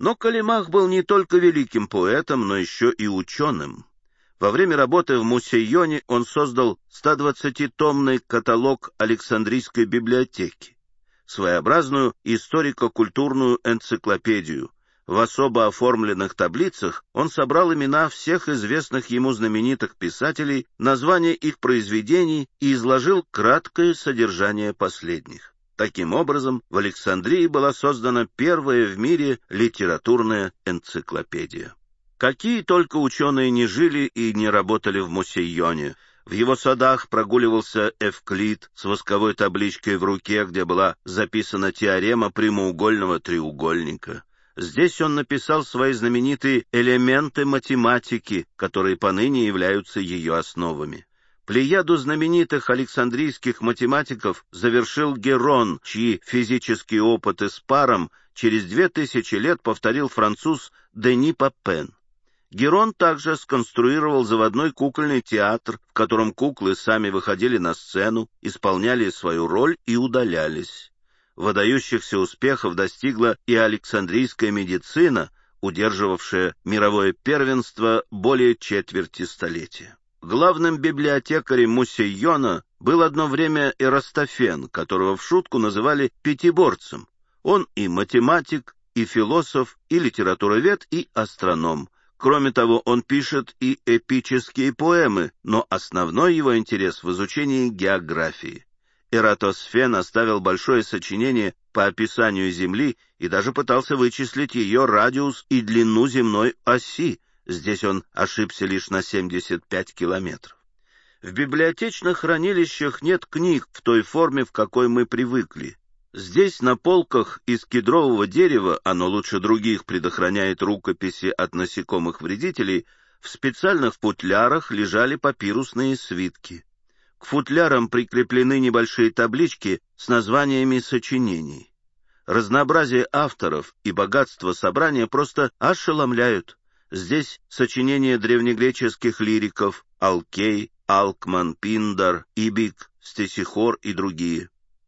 Но Каллимах был не только великим поэтом, но еще и ученым. Во время работы в Мусейоне он создал 120-томный каталог Александрийской библиотеки, своеобразную историко-культурную энциклопедию. В особо оформленных таблицах он собрал имена всех известных ему знаменитых писателей, названия их произведений и изложил краткое содержание последних. Таким образом, в Александрии была создана первая в мире литературная энциклопедия. Какие только ученые не жили и не работали в Мусейоне. В его садах прогуливался Эвклид с восковой табличкой в руке, где была записана теорема прямоугольного треугольника. Здесь он написал свои знаменитые «Элементы математики», которые поныне являются ее основами. Плеяду знаменитых александрийских математиков завершил Герон, чьи физические опыты с паром через 2000 лет повторил француз Дени Папен. Герон также сконструировал заводной кукольный театр, в котором куклы сами выходили на сцену, исполняли свою роль и удалялись. Выдающихся успехов достигла и Александрийская медицина, удерживавшая мировое первенство более четверти столетия. Главным библиотекарем Мусейона был одно время Эратосфен, которого в шутку называли «пятиборцем». Он и математик, и философ, и литературовед, и астроном. Кроме того, он пишет и эпические поэмы, но основной его интерес в изучении географии. Эратосфен оставил большое сочинение по описанию Земли и даже пытался вычислить ее радиус и длину земной оси. Здесь он ошибся лишь на 75 километров. В библиотечных хранилищах нет книг в той форме, в какой мы привыкли. Здесь на полках из кедрового дерева, оно лучше других предохраняет рукописи от насекомых-вредителей, в специальных футлярах лежали папирусные свитки. К футлярам прикреплены небольшие таблички с названиями сочинений. Разнообразие авторов и богатство собрания просто ошеломляют. Здесь сочинения древнегреческих лириков Алкей, Алкман, Пиндар, Ибик, Стесихор и другие.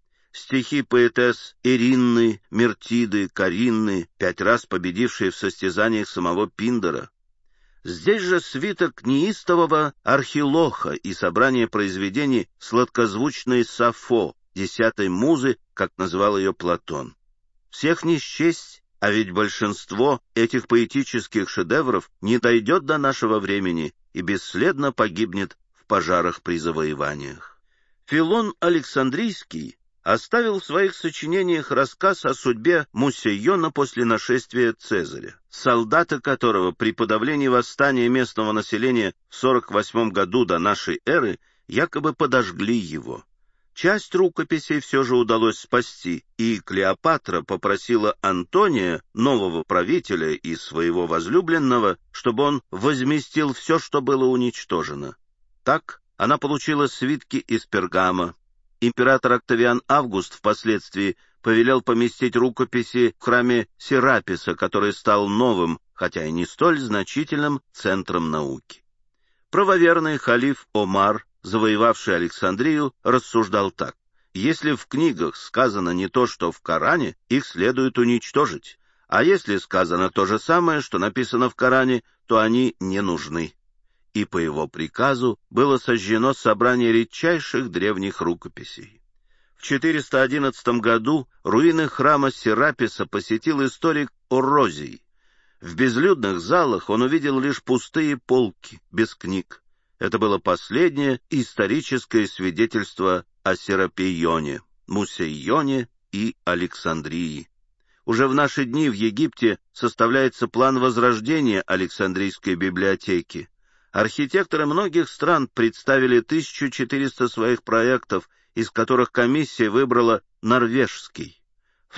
Стихи поэтесс Эринны, Мертиды, Каринны, 5 раз победившие в состязаниях самого Пиндара. Здесь же свиток неистового Архилоха и собрание произведений сладкозвучной Сафо, 10-й музы, как назвал ее Платон. Всех не счесть, а ведь большинство этих поэтических шедевров не дойдет до нашего времени и бесследно погибнет в пожарах при завоеваниях. Филон Александрийский оставил в своих сочинениях рассказ о судьбе Мусейона после нашествия Цезаря, солдаты которого при подавлении восстания местного населения в 48 году до нашей эры якобы подожгли его. Часть рукописей все же удалось спасти, и Клеопатра попросила Антония, нового правителя и своего возлюбленного, чтобы он возместил все, что было уничтожено. Так она получила свитки из Пергама. Император Октавиан Август впоследствии повелел поместить рукописи в храме Сераписа, который стал новым, хотя и не столь значительным, центром науки. Правоверный халиф Омар, завоевавший Александрию, рассуждал так: если в книгах сказано не то, что в Коране, их следует уничтожить, а если сказано то же самое, что написано в Коране, то они не нужны. И по его приказу было сожжено собрание редчайших древних рукописей. В 411 году руины храма Сераписа посетил историк Орозий. В безлюдных залах он увидел лишь пустые полки, без книг. Это было последнее историческое свидетельство о Серапионе, Мусейоне и Александрии. Уже в наши дни в Египте составляется план возрождения Александрийской библиотеки. Архитекторы многих стран представили 1400 своих проектов, из которых комиссия выбрала норвежский. В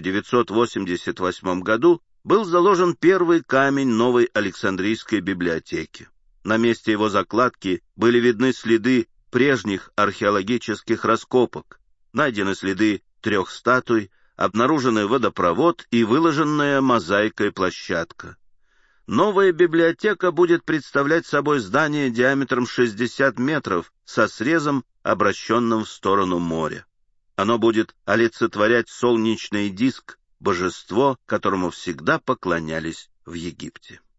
1988 году был заложен первый камень новой Александрийской библиотеки. На месте его закладки были видны следы прежних археологических раскопок, найдены следы 3 статуй, обнаруженный водопровод и выложенная мозаикой площадка. Новая библиотека будет представлять собой здание диаметром 60 метров со срезом, обращенным в сторону моря. Оно будет олицетворять солнечный диск, божество, которому всегда поклонялись в Египте.